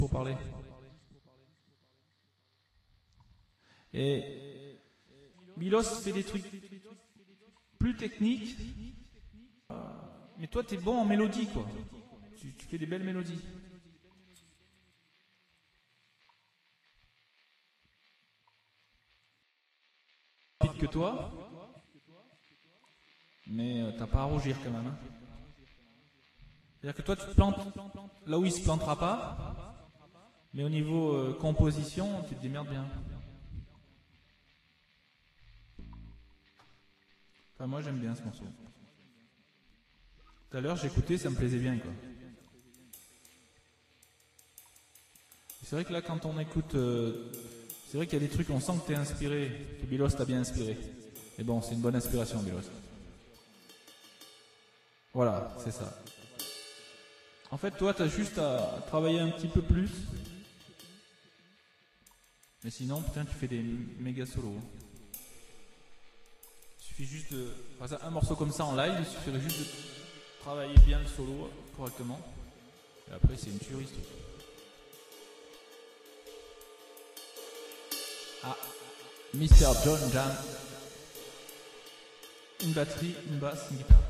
pour parler. Et Milos fait des trucs plus techniques, mais toi t'es bon en mélodie quoi. Tu fais des belles mélodies. Plus rapide que toi, mais t'as pas à rougir quand même. Hein. C'est-à-dire que toi tu te plantes là où il se plantera pas, mais au niveau composition, tu te démerdes bien. Enfin, moi j'aime bien ce morceau. Tout à l'heure j'écoutais, ça me plaisait bien quoi. C'est vrai que là quand on écoute, c'est vrai qu'il y a des trucs, on sent que t'es inspiré, que Bilos t'a bien inspiré. Et bon, c'est une bonne inspiration Bilos. Voilà, c'est ça. En fait, toi t'as juste à travailler un petit peu plus. Mais sinon, putain, tu fais des méga solos. Il suffit juste de... Par exemple, un morceau comme ça en live, il suffirait juste de travailler bien le solo correctement. Et après, c'est une tuerie, ce truc. Ah, Mr. John Jam. Une batterie, une basse, une guitare.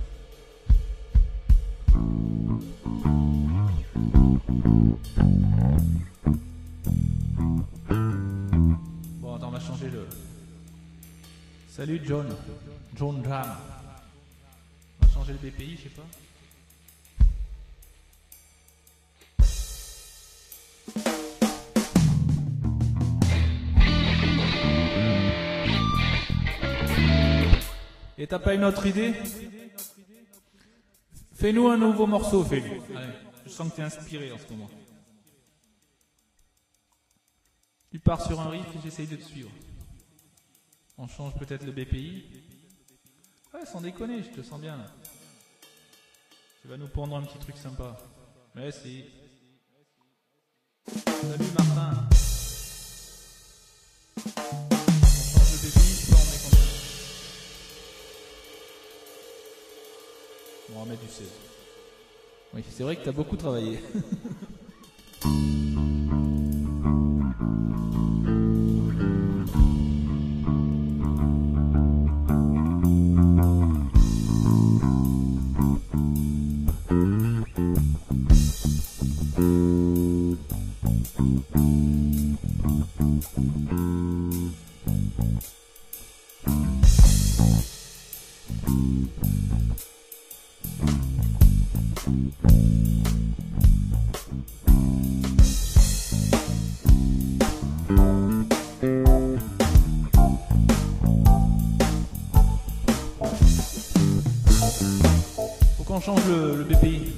Bon, attends, on va changer le... Salut John. John Jam. On va changer le BPI, je sais pas. Et t'as pas une autre idée? Fais-nous un nouveau morceau, fais-nous. Allez, je sens que t'es inspiré en ce moment. Tu pars sur un riff et j'essaye de te suivre. On change peut-être le BPI. Ouais, sans déconner, je te sens bien là. Tu vas nous pondre un petit truc sympa. Mais si. Salut Martin. On change le BPI, je sais pas, on met combien? On va mettre du 16. Oui, c'est vrai que t'as beaucoup travaillé. Faut qu'on change le BPI.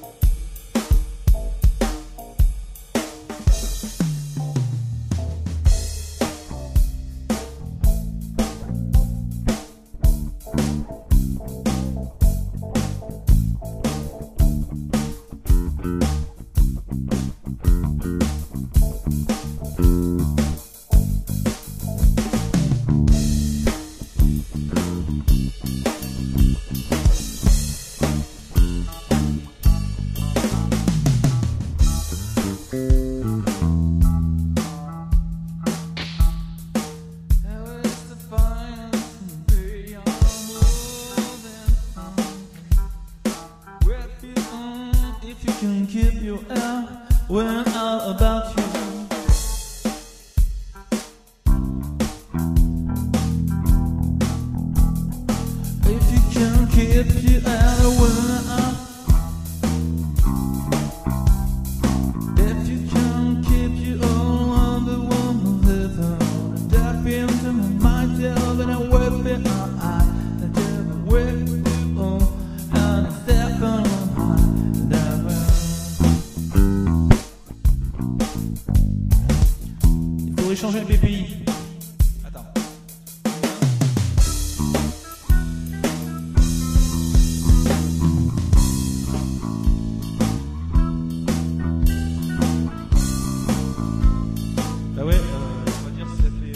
Changer le BPI. Attends. Bah ouais, on va dire que ça fait...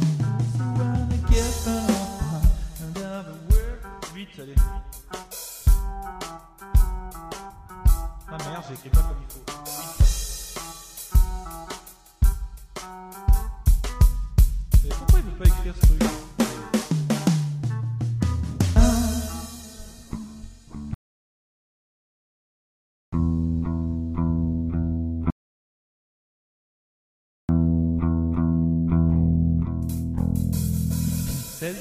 Vite, allez. j'écris pas comme il faut. Mais pourquoi il veut pas écrire ce truc? 16.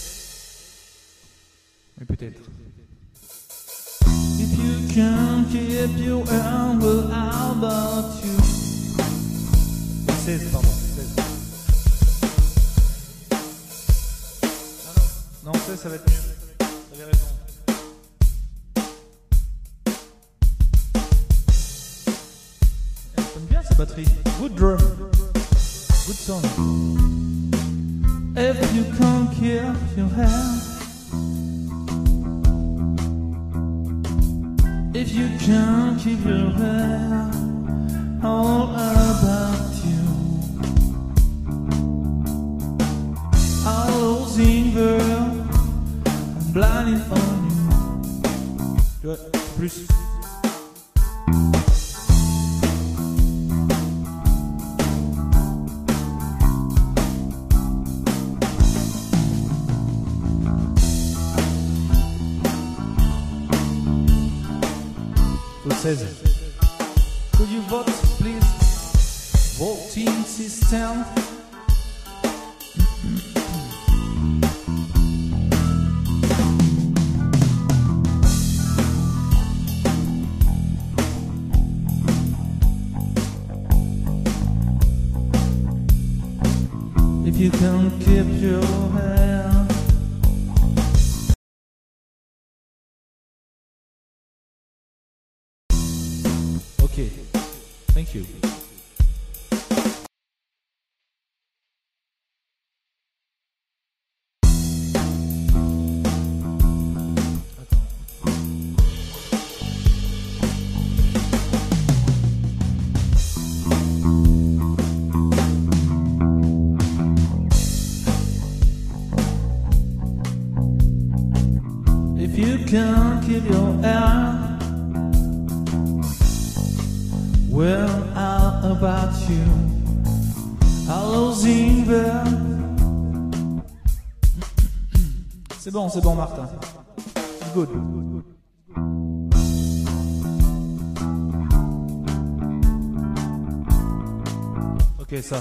Mais peut-être. If you can keep your arm, well, how about you? 16, pardon. 16. Non, 16, ça va être mieux. T'avais raison. Elle sonne bien sa batterie. Good drum. Good sound. If you can't keep your hand, if you can't keep your head, all about you. I'm losing girl, I'm blinding on you. Tu vois, plus. Could you vote, please? Voting system. If you can keep your hand. Okay, thank you. If you can't keep your hand, well, how about you? Allons-y, c'est bon, Martin. Good. Ok, ça.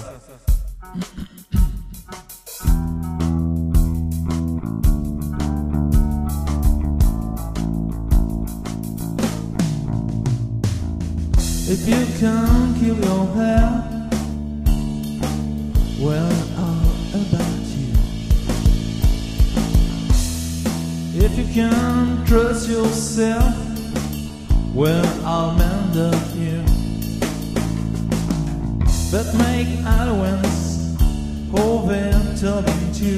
If you can't keep your head, well, how about you? If you can't trust yourself, well, I'll mend up you. But make allowance for them talking to.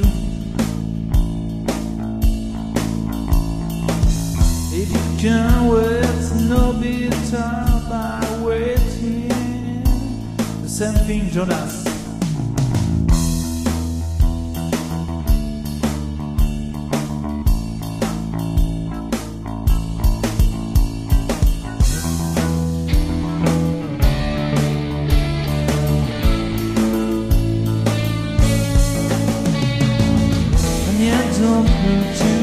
If you can't wait, no be time by waiting. The same thing, Jonas. And yet don't hurt you.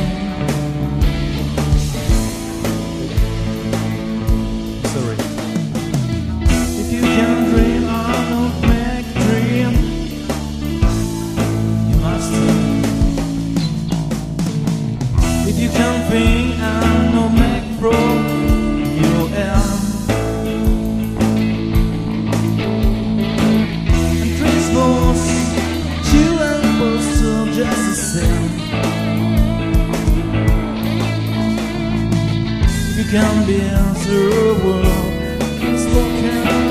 If you can't think I'm no make pro, you am. And transports, chill and postal just the same. If you can't be answer a world, it's spoken.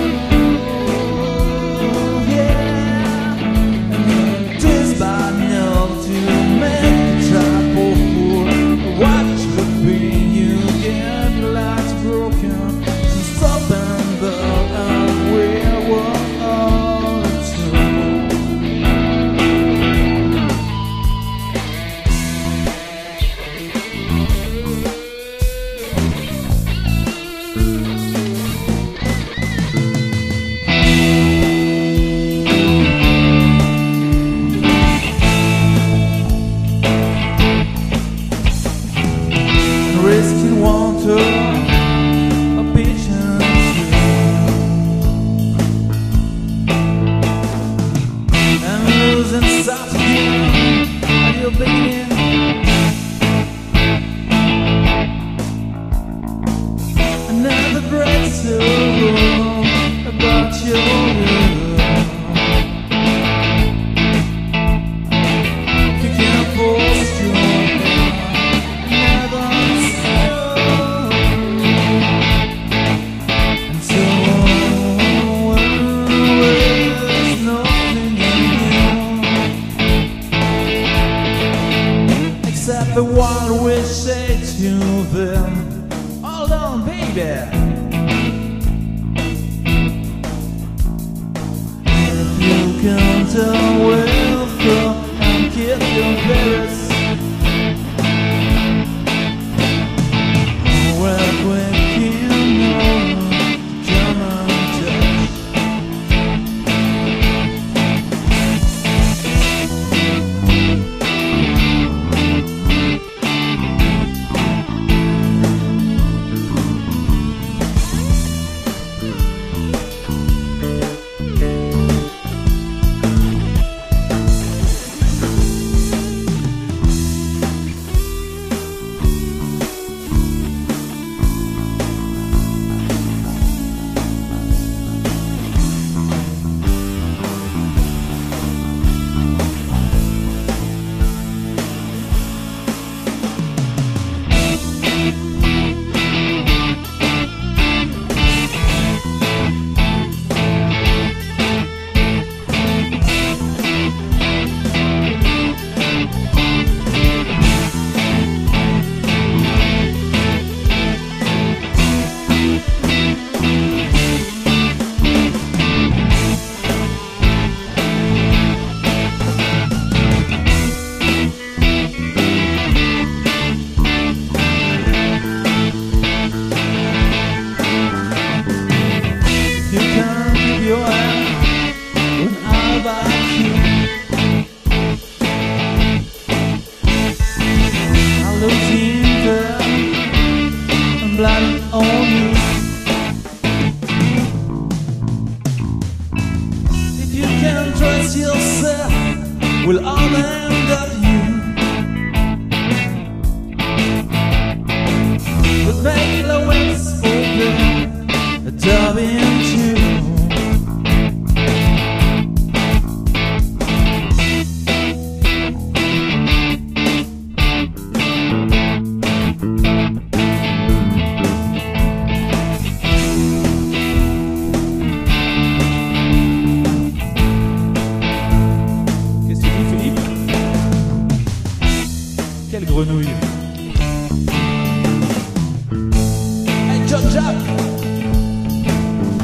Hold on, baby. If you can tell welcome and kiss your Paris, well, quick you know German touch. You can't keep your hand when I back you. I lose interest and blind on you. If you can't trust yourself, we'll all end up you. But make the wings open, a dove into. Qu'est-ce que tu dis, Philippe? Quelle grenouille! Hey, John Jack!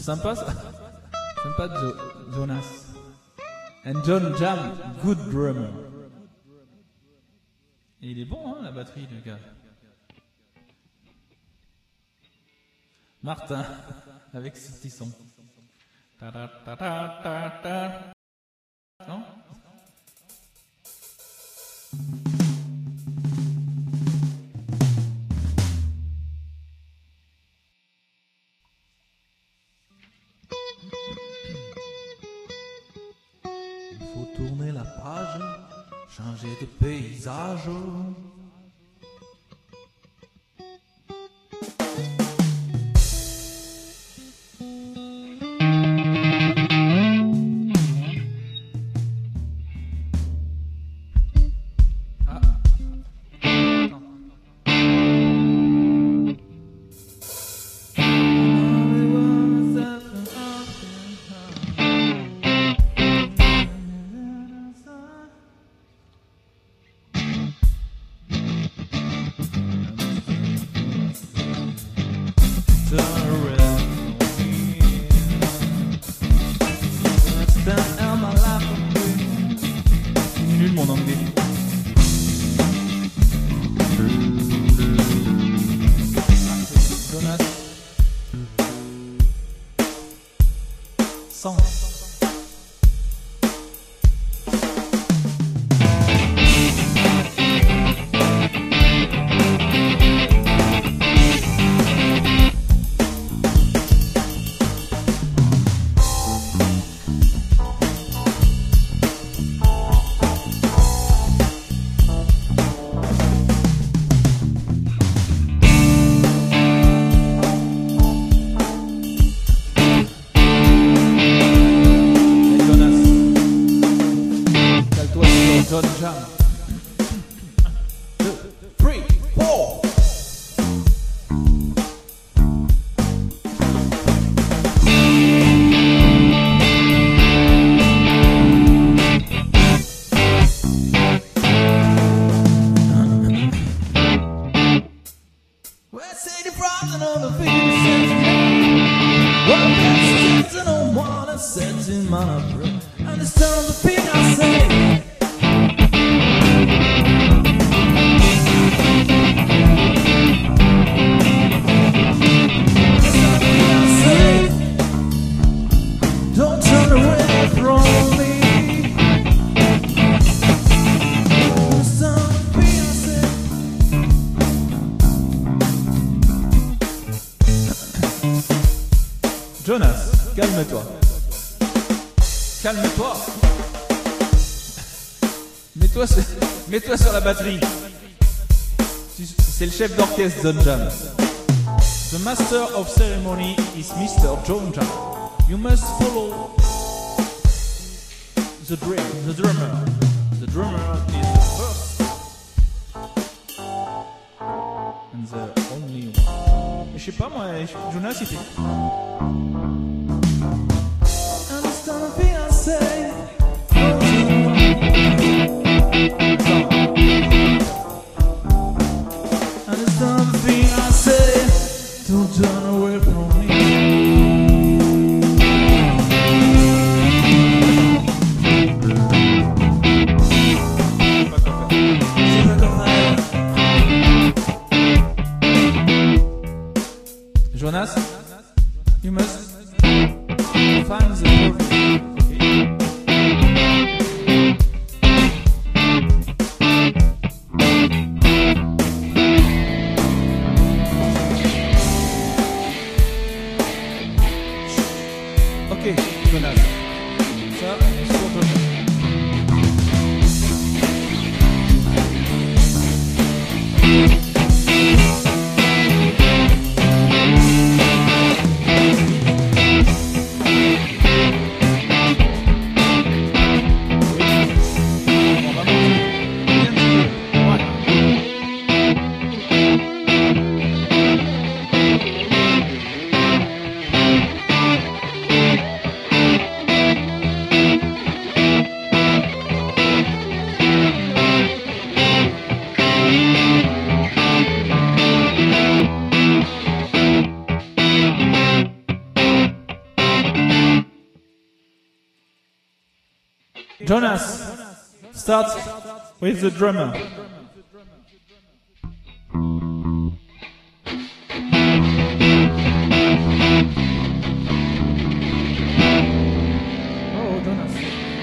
sympa ça. Sympa Jonas. And John Jam, good drummer. Et il est bon, hein, la batterie, le gars. Martin, avec ce petit son. Ta ta ta ta ta ta. Non? Il faut tourner la page, changer de paysage. Nul mon anglais. Jonas. 100. John Jam. 2, 3, 4. Where say the frozen on the fingers? What best and on one sets in my brain. And the sound of the thing I say. Don't turn away from me. The sound of the thing I say. Jonas, calme-toi. Calme-toi. Mets-toi sur la batterie. C'est le chef d'orchestre John Jam. The master of ceremony is Mr. John Jam. You must follow the drummer. The drummer is the first and the only one. Je sais pas moi, Jonas il fait. And the sound of the thing I say. And the sound of the thing I say. Don't turn away from me. Jonas, you must find the perfect. Ok, Jonas. Ça, c'est pour toi. Jonas, start with the drummer. Oh, Jonas.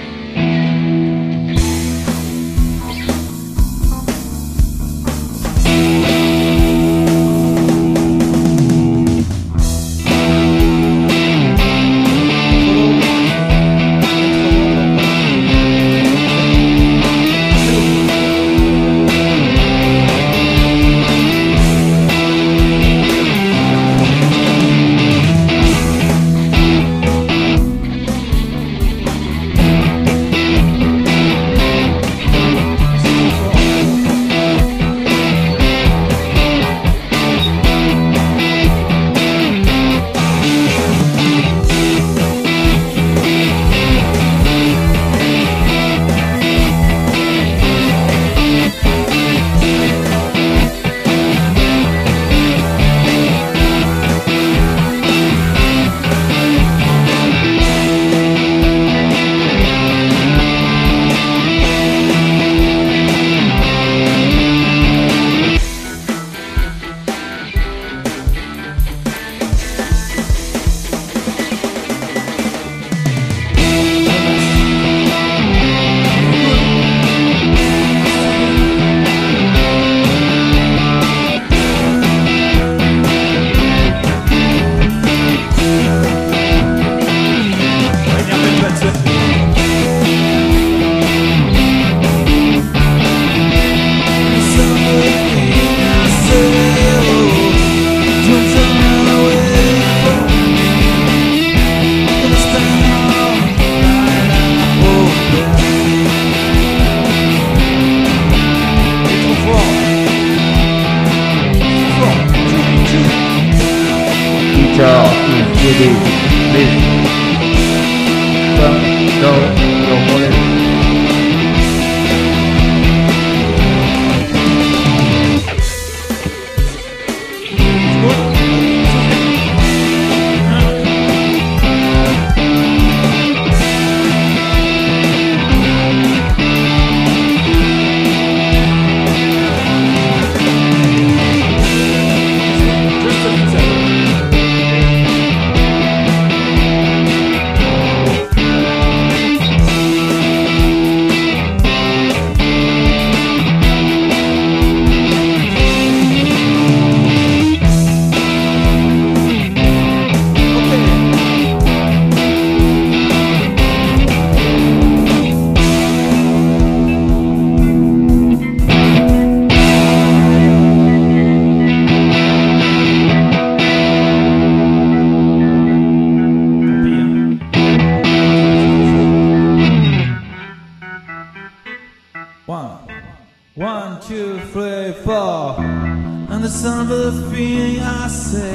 One, two, three, four. And the sound of the feeling I say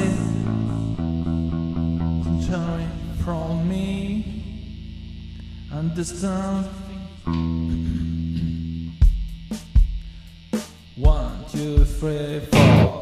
turning from me. And this time 1, 2, 3, 4.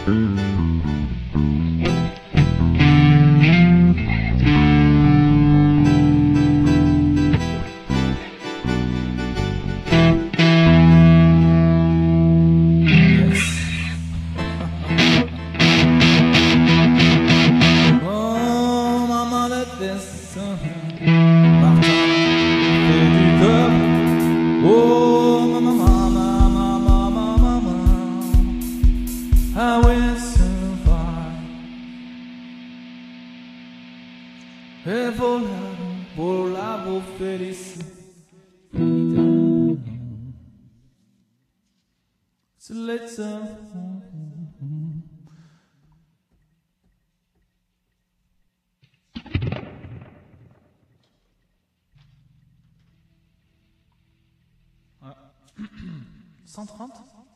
Oh, maman, let this Martin fait du top. Oh, mama, mama, mama, mama, I will survive. E volavo felice. So let's Ah. 130